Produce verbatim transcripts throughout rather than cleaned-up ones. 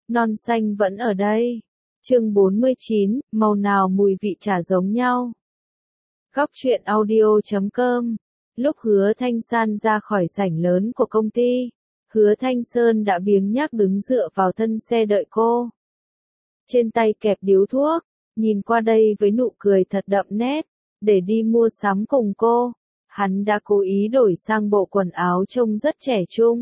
Non xanh vẫn ở đây. Chương bốn mươi chín, màu nào mùi vị chả giống nhau. Góc truyện audio chấm com. Lúc Hứa Thanh San ra khỏi sảnh lớn của công ty, Hứa Thanh Sơn đã biếng nhác đứng dựa vào thân xe đợi cô. Trên tay kẹp điếu thuốc, nhìn qua đây với nụ cười thật đậm nét, để đi mua sắm cùng cô. Hắn đã cố ý đổi sang bộ quần áo trông rất trẻ trung.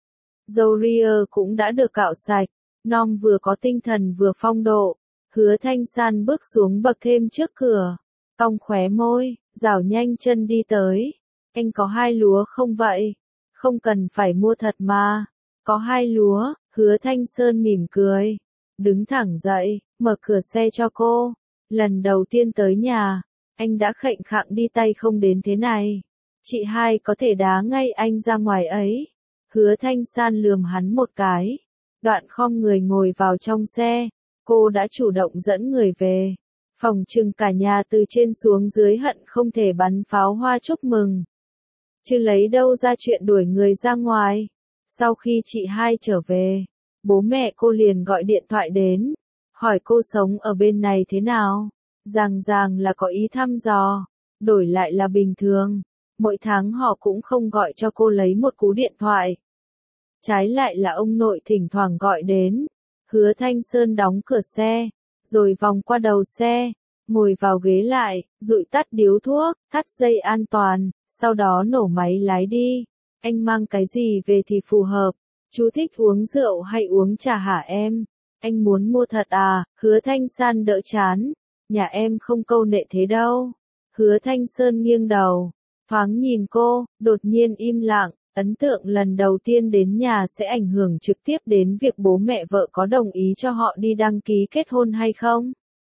Râu ria cũng đã được cạo sạch, nom vừa có tinh thần vừa phong độ. Hứa Thanh San bước xuống bậc thềm trước cửa, cong khóe môi, rảo nhanh chân đi tới. Anh có hai lúa không vậy? Không cần phải mua thật mà. Có hai lúa, Hứa Thanh Sơn mỉm cười. Đứng thẳng dậy, mở cửa xe cho cô. Lần đầu tiên tới nhà, anh đã khệnh khạng đi tay không đến thế này. Chị hai có thể đá ngay anh ra ngoài ấy. Hứa Thanh San lườm hắn một cái. Đoạn khom người ngồi vào trong xe. Cô đã chủ động dẫn người về. Phòng trừng cả nhà từ trên xuống dưới hận không thể bắn pháo hoa chúc mừng. Chứ lấy đâu ra chuyện đuổi người ra ngoài. Sau khi chị hai trở về, bố mẹ cô liền gọi điện thoại đến, hỏi cô sống ở bên này thế nào. Ràng ràng là có ý thăm dò, đổi lại là bình thường. Mỗi tháng họ cũng không gọi cho cô lấy một cú điện thoại. Trái lại là ông nội thỉnh thoảng gọi đến. Hứa Thanh Sơn đóng cửa xe, rồi vòng qua đầu xe, ngồi vào ghế lại, dụi tắt điếu thuốc, thắt dây an toàn, sau đó nổ máy lái đi. Anh mang cái gì về thì phù hợp? Chú thích uống rượu hay uống trà hả em? Anh muốn mua thật à? Hứa Thanh San đỡ chán. Nhà em không câu nệ thế đâu. Hứa Thanh Sơn nghiêng đầu, thoáng nhìn cô, đột nhiên im lặng. Ấn tượng lần đầu tiên đến nhà sẽ ảnh hưởng trực tiếp đến việc bố mẹ vợ có đồng ý cho họ đi đăng ký kết hôn hay không.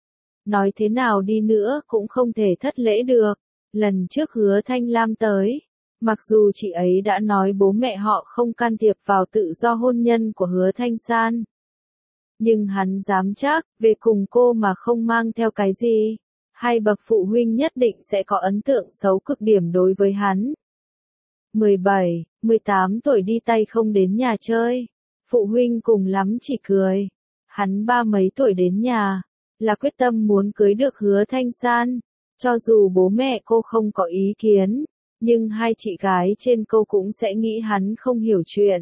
Nói thế nào đi nữa cũng không thể thất lễ được. Lần trước Hứa Thanh Lam tới, mặc dù chị ấy đã nói bố mẹ họ không can thiệp vào tự do hôn nhân của Hứa Thanh San, nhưng hắn dám chắc, về cùng cô mà không mang theo cái gì, hai bậc phụ huynh nhất định sẽ có ấn tượng xấu cực điểm đối với hắn. mười bảy, mười tám tuổi đi tay không đến nhà chơi, phụ huynh cùng lắm chỉ cười. Hắn ba mấy tuổi đến nhà, là quyết tâm muốn cưới được Hứa Thanh San. Cho dù bố mẹ cô không có ý kiến, nhưng hai chị gái trên cô cũng sẽ nghĩ hắn không hiểu chuyện.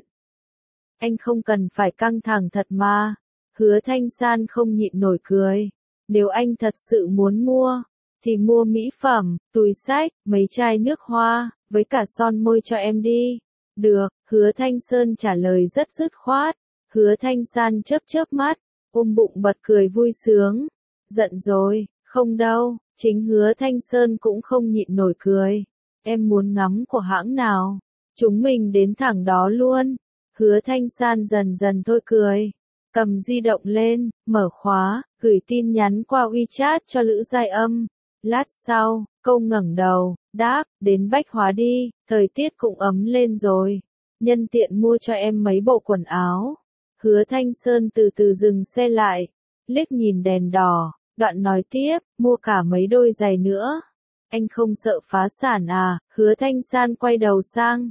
Anh không cần phải căng thẳng thật mà. Hứa Thanh San không nhịn nổi cười. Nếu anh thật sự muốn mua, thì mua mỹ phẩm, túi xách, mấy chai nước hoa, với cả son môi cho em đi. Được, Hứa Thanh Sơn trả lời rất dứt khoát. Hứa Thanh San chớp chớp mắt, ôm bụng bật cười vui sướng. Giận rồi, không đâu, chính Hứa Thanh Sơn cũng không nhịn nổi cười. Em muốn ngắm của hãng nào? Chúng mình đến thẳng đó luôn. Hứa Thanh San dần dần thôi cười. Cầm di động lên, mở khóa, gửi tin nhắn qua WeChat cho Lữ Giai Âm. Lát sau, câu ngẩng đầu, đáp, đến Bách Hóa đi, thời tiết cũng ấm lên rồi. Nhân tiện mua cho em mấy bộ quần áo. Hứa Thanh Sơn từ từ dừng xe lại, liếc nhìn đèn đỏ, đoạn nói tiếp, mua cả mấy đôi giày nữa. Anh không sợ phá sản à? Hứa Thanh San quay đầu sang,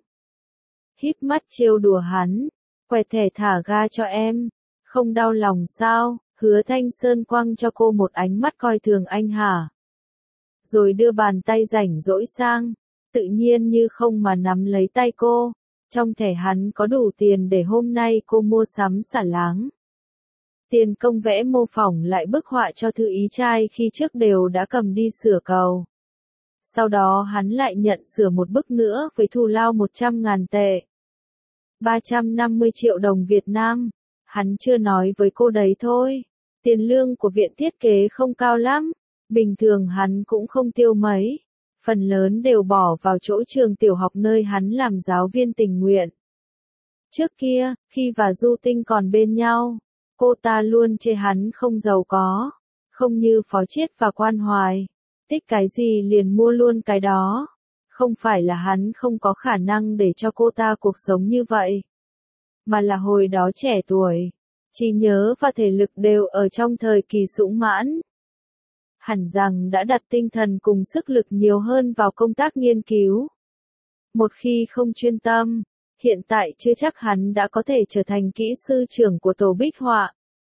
híp mắt trêu đùa hắn, quẹt thẻ thả ga cho em. Không đau lòng sao? Hứa Thanh Sơn quăng cho cô một ánh mắt coi thường anh hả? Rồi đưa bàn tay rảnh rỗi sang, tự nhiên như không mà nắm lấy tay cô. Trong thẻ hắn có đủ tiền để hôm nay cô mua sắm xả láng. Tiền công vẽ mô phỏng lại bức họa cho Thư Ý trai khi trước đều đã cầm đi sửa cầu. Sau đó hắn lại nhận sửa một bức nữa với thù lao một trăm ngàn tệ. ba trăm năm mươi triệu đồng Việt Nam. Hắn chưa nói với cô đấy thôi. Tiền lương của viện thiết kế không cao lắm. Bình thường hắn cũng không tiêu mấy. Phần lớn đều bỏ vào chỗ trường tiểu học nơi hắn làm giáo viên tình nguyện. Trước kia, khi và Du Tinh còn bên nhau, cô ta luôn chê hắn không giàu có. Không như Phó Chiết và Quan Hoài. Thích cái gì liền mua luôn cái đó. Không phải là hắn không có khả năng để cho cô ta cuộc sống như vậy, mà là hồi đó trẻ tuổi, trí nhớ và thể lực đều ở trong thời kỳ sũng mãn. Hẳn rằng đã đặt tinh thần cùng sức lực nhiều hơn vào công tác nghiên cứu. Một khi không chuyên tâm, hiện tại chưa chắc hắn đã có thể trở thành kỹ sư trưởng của tổ bích họa.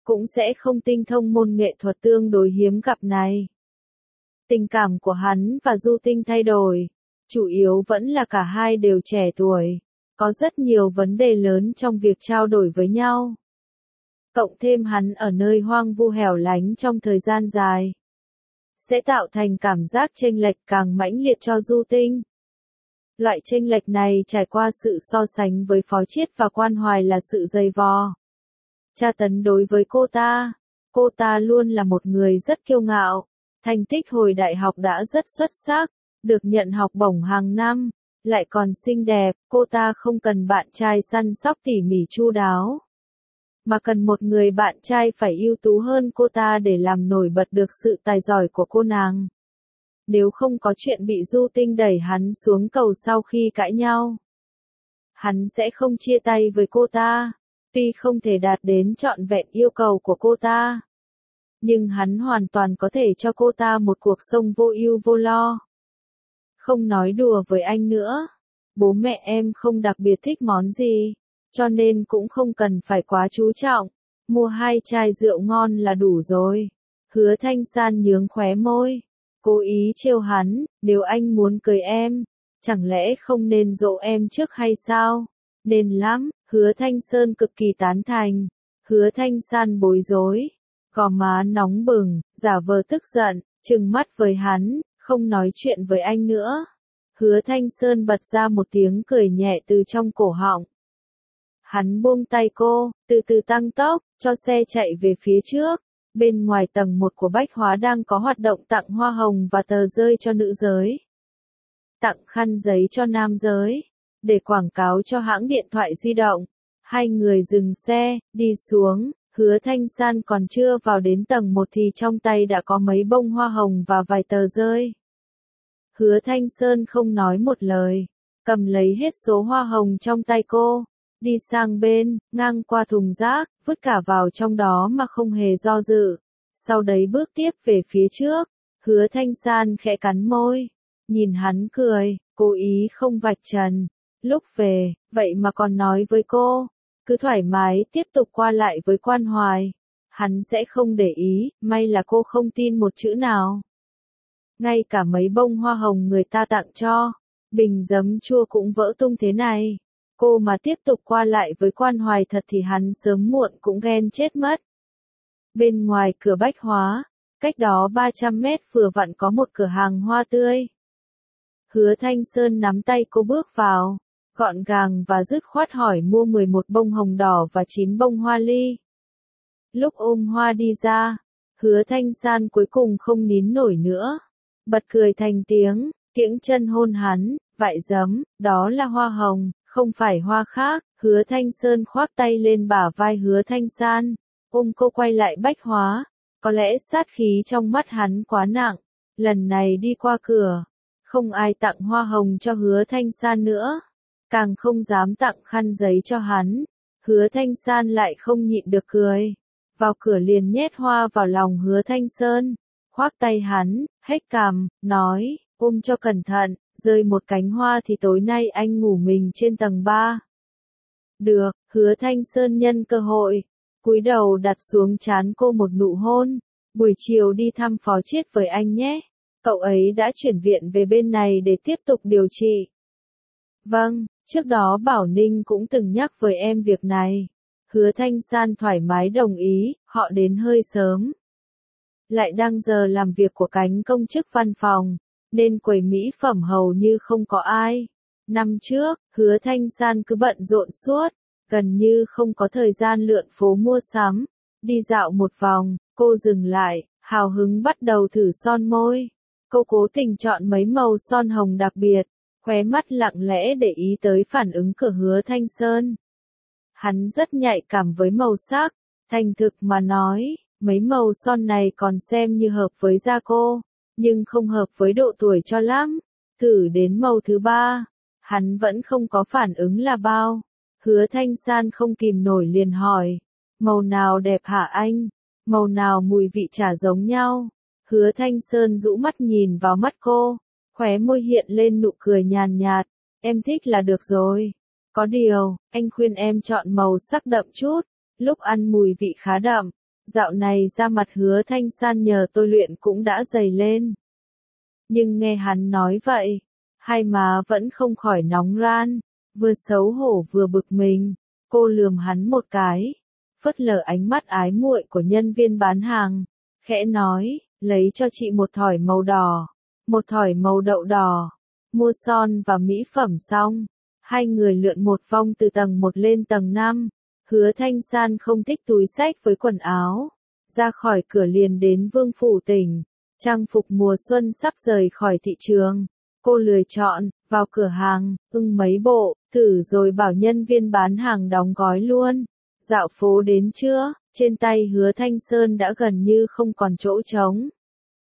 cũng sẽ không tinh thông môn nghệ thuật tương đối hiếm gặp này. Tình cảm của hắn và Du Tinh thay đổi, chủ yếu vẫn là cả hai đều trẻ tuổi, có rất nhiều vấn đề lớn trong việc trao đổi với nhau. Cộng thêm hắn ở nơi hoang vu hẻo lánh trong thời gian dài, sẽ tạo thành cảm giác chênh lệch càng mãnh liệt cho Du Tinh. Loại chênh lệch này trải qua sự so sánh với Phó Chiết và Quan Hoài là sự dày vò, tra tấn đối với cô ta. Cô ta luôn là một người rất kiêu ngạo, thành tích hồi đại học đã rất xuất sắc, được nhận học bổng hàng năm, lại còn xinh đẹp, cô ta không cần bạn trai săn sóc tỉ mỉ chu đáo, mà cần một người bạn trai phải ưu tú hơn cô ta để làm nổi bật được sự tài giỏi của cô nàng. Nếu không có chuyện bị Du Tinh đẩy hắn xuống cầu sau khi cãi nhau, hắn sẽ không chia tay với cô ta. Tuy không thể đạt đến trọn vẹn yêu cầu của cô ta, nhưng hắn hoàn toàn có thể cho cô ta một cuộc sống vô ưu vô lo. Không nói đùa với anh nữa, bố mẹ em không đặc biệt thích món gì, cho nên cũng không cần phải quá chú trọng, mua hai chai rượu ngon là đủ rồi. Hứa Thanh San nhướng khóe môi, cố ý trêu hắn, nếu anh muốn cưới em, chẳng lẽ không nên dỗ em trước hay sao? Nên lắm. Hứa Thanh Sơn cực kỳ tán thành. Hứa Thanh San bối rối, gò má nóng bừng, giả vờ tức giận, trừng mắt với hắn, không nói chuyện với anh nữa. Hứa Thanh Sơn bật ra một tiếng cười nhẹ từ trong cổ họng. Hắn buông tay cô, từ từ tăng tốc, cho xe chạy về phía trước. Bên ngoài tầng một của Bách Hóa đang có hoạt động tặng hoa hồng và tờ rơi cho nữ giới, tặng khăn giấy cho nam giới, để quảng cáo cho hãng điện thoại di động. Hai người dừng xe, đi xuống. Hứa Thanh San còn chưa vào đến tầng một thì trong tay đã có mấy bông hoa hồng và vài tờ rơi. Hứa Thanh Sơn không nói một lời, cầm lấy hết số hoa hồng trong tay cô, đi sang bên, ngang qua thùng rác, vứt cả vào trong đó mà không hề do dự. Sau đấy bước tiếp về phía trước. Hứa Thanh San khẽ cắn môi, nhìn hắn cười, cố ý không vạch trần. Lúc về, vậy mà còn nói với cô, cứ thoải mái tiếp tục qua lại với Quan Hoài, hắn sẽ không để ý. May là cô không tin một chữ nào. Ngay cả mấy bông hoa hồng người ta tặng cho, bình giấm chua cũng vỡ tung thế này. Cô mà tiếp tục qua lại với Quan Hoài thật thì hắn sớm muộn cũng ghen chết mất. Bên ngoài cửa Bách Hóa, cách đó ba trăm mét vừa vặn có một cửa hàng hoa tươi. Hứa Thanh Sơn nắm tay cô bước vào, gọn gàng và dứt khoát hỏi mua mười một bông hồng đỏ và chín bông hoa ly. Lúc ôm hoa đi ra, Hứa Thanh San cuối cùng không nín nổi nữa, bật cười thành tiếng, kiễng chân hôn hắn. Vại giấm, đó là hoa hồng, không phải hoa khác. Hứa Thanh Sơn khoác tay lên bả vai Hứa Thanh San, ôm cô quay lại Bách Hóa. Có lẽ sát khí trong mắt hắn quá nặng, lần này đi qua cửa, không ai tặng hoa hồng cho Hứa Thanh San nữa, càng không dám tặng khăn giấy cho hắn. Hứa Thanh San lại không nhịn được cười, vào cửa liền nhét hoa vào lòng Hứa Thanh Sơn, khoác tay hắn, hếch cằm, nói, ôm cho cẩn thận, rơi một cánh hoa thì tối nay anh ngủ mình trên tầng ba. Được. Hứa Thanh Sơn nhân cơ hội, cúi đầu đặt xuống trán cô một nụ hôn. Buổi chiều đi thăm Phó Chiết với anh nhé, cậu ấy đã chuyển viện về bên này để tiếp tục điều trị. Vâng, trước đó Bảo Ninh cũng từng nhắc với em việc này. Hứa Thanh San thoải mái đồng ý, họ đến hơi sớm. Lại đang giờ làm việc của cánh công chức văn phòng, nên quầy mỹ phẩm hầu như không có ai. Năm trước, Hứa Thanh San cứ bận rộn suốt, gần như không có thời gian lượn phố mua sắm. Đi dạo một vòng, cô dừng lại, hào hứng bắt đầu thử son môi. Cô cố tình chọn mấy màu son hồng đặc biệt, khóe mắt lặng lẽ để ý tới phản ứng của Hứa Thanh Sơn. Hắn rất nhạy cảm với màu sắc, thành thực mà nói, mấy màu son này còn xem như hợp với da cô, nhưng không hợp với độ tuổi cho lắm. Thử đến màu thứ ba, hắn vẫn không có phản ứng là bao. Hứa Thanh San không kìm nổi liền hỏi, màu nào đẹp hả anh? Màu nào mùi vị chả giống nhau? Hứa Thanh Sơn rũ mắt nhìn vào mắt cô, khóe môi hiện lên nụ cười nhàn nhạt, em thích là được rồi. Có điều, anh khuyên em chọn màu sắc đậm chút, lúc ăn mùi vị khá đậm, Dạo này da mặt Hứa Thanh San nhờ tôi luyện cũng đã dày lên. Nhưng nghe hắn nói vậy, hai má vẫn không khỏi nóng ran, vừa xấu hổ vừa bực mình. Cô lườm hắn một cái, phớt lờ ánh mắt ái muội của nhân viên bán hàng, khẽ nói, lấy cho chị một thỏi màu đỏ, một thỏi màu đậu đỏ. Mua son và mỹ phẩm xong, hai người lượn một vòng từ tầng một lên tầng năm. Hứa Thanh San không thích túi xách với quần áo, ra khỏi cửa liền đến Vương Phủ Tỉnh. Trang phục mùa xuân sắp rời khỏi thị trường, cô lười chọn, vào cửa hàng, ưng mấy bộ, thử rồi bảo nhân viên bán hàng đóng gói luôn. Dạo phố đến trưa, trên tay Hứa Thanh Sơn đã gần như không còn chỗ trống.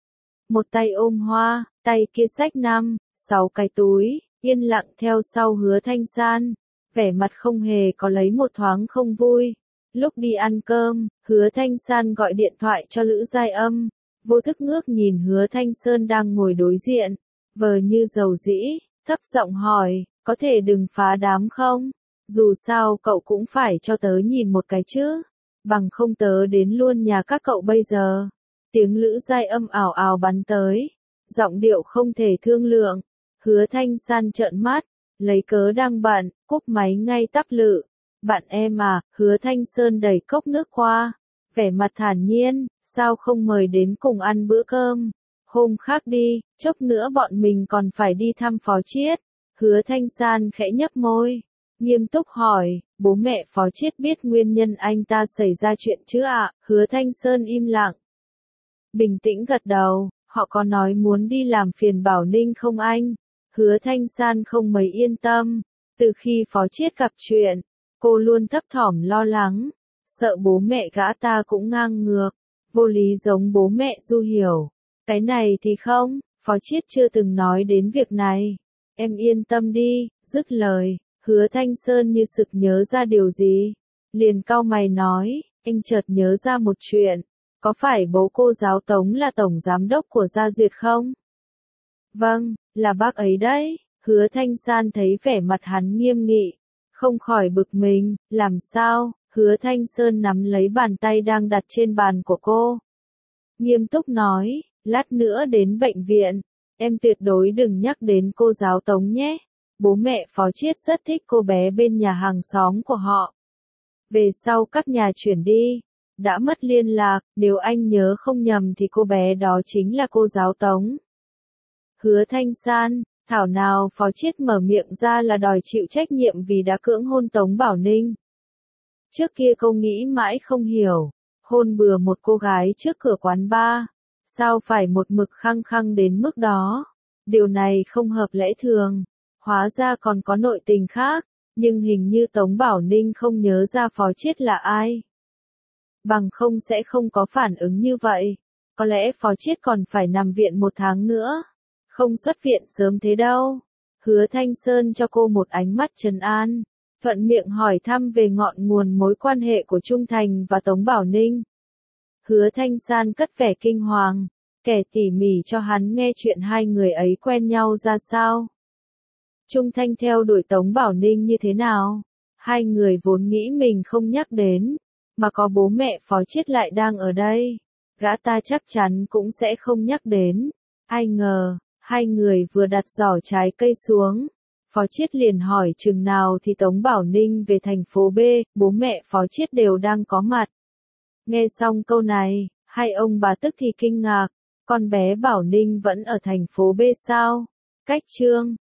Một tay ôm hoa, tay kia xách năm, sáu cái túi, yên lặng theo sau Hứa Thanh San, vẻ mặt không hề có lấy một thoáng không vui. Lúc đi ăn cơm, Hứa Thanh San gọi điện thoại cho Lữ Giai Âm, vô thức ngước nhìn Hứa Thanh Sơn đang ngồi đối diện, vờ như dầu dĩ, thấp giọng hỏi, có thể đừng phá đám không? Dù sao cậu cũng phải cho tớ nhìn một cái chứ, bằng không tớ đến luôn nhà các cậu bây giờ. Tiếng Lữ Giai Âm ảo ảo bắn tới, giọng điệu không thể thương lượng. Hứa Thanh San trợn mắt, lấy cớ đang bận, cúp máy ngay tắp lự. Bạn em à, Hứa Thanh Sơn đẩy cốc nước qua, vẻ mặt thản nhiên, sao không mời đến cùng ăn bữa cơm? Hôm khác đi, chốc nữa bọn mình còn phải đi thăm Phó Chiết. Hứa Thanh San khẽ nhấp môi, nghiêm túc hỏi, bố mẹ Phó Chiết biết nguyên nhân anh ta xảy ra chuyện chứ ạ? Hứa Thanh Sơn im lặng, bình tĩnh gật đầu, họ có nói muốn đi làm phiền Bảo Ninh không anh? Hứa Thanh San không mấy yên tâm, từ khi Phó Chiết gặp chuyện, cô luôn thấp thỏm lo lắng, sợ bố mẹ gã ta cũng ngang ngược, vô lý giống bố mẹ Du Hiểu. Cái này thì không, Phó Chiết chưa từng nói đến việc này. Em yên tâm đi, dứt lời, Hứa Thanh Sơn như sực nhớ ra điều gì, liền cau mày nói, anh chợt nhớ ra một chuyện, có phải bố cô giáo Tống là tổng giám đốc của Gia Duyệt không? Vâng, là bác ấy đấy. Hứa Thanh San thấy vẻ mặt hắn nghiêm nghị, không khỏi bực mình, làm sao? Hứa Thanh Sơn nắm lấy bàn tay đang đặt trên bàn của cô, nghiêm túc nói, lát nữa đến bệnh viện, em tuyệt đối đừng nhắc đến cô giáo Tống nhé. Bố mẹ Phó Chiết rất thích cô bé bên nhà hàng xóm của họ. Về sau các nhà chuyển đi, đã mất liên lạc, nếu anh nhớ không nhầm thì cô bé đó chính là cô giáo Tống. Hứa Thanh San, thảo nào Phó Chiết mở miệng ra là đòi chịu trách nhiệm vì đã cưỡng hôn Tống Bảo Ninh. Trước kia cô nghĩ mãi không hiểu, hôn bừa một cô gái trước cửa quán bar, sao phải một mực khăng khăng đến mức đó? Điều này không hợp lẽ thường, hóa ra còn có nội tình khác, nhưng hình như Tống Bảo Ninh không nhớ ra Phó Chiết là ai. Bằng không sẽ không có phản ứng như vậy, có lẽ Phó Chiết còn phải nằm viện một tháng nữa, không xuất viện sớm thế đâu. Hứa Thanh Sơn cho cô một ánh mắt trấn an, thuận miệng hỏi thăm về ngọn nguồn mối quan hệ của Trung Thành và Tống Bảo Ninh. Hứa Thanh San cất vẻ kinh hoàng, kể tỉ mỉ cho hắn nghe chuyện hai người ấy quen nhau ra sao. Trung Thanh theo đuổi Tống Bảo Ninh như thế nào, hai người vốn nghĩ mình không nhắc đến, mà có bố mẹ Phó Chiết lại đang ở đây, gã ta chắc chắn cũng sẽ không nhắc đến. Ai ngờ, hai người vừa đặt giỏ trái cây xuống, Phó Chiết liền hỏi chừng nào thì Tống Bảo Ninh về thành phố B, bố mẹ Phó Chiết đều đang có mặt. Nghe xong câu này, hai ông bà tức thì kinh ngạc, con bé Bảo Ninh vẫn ở thành phố B sao? Cách chương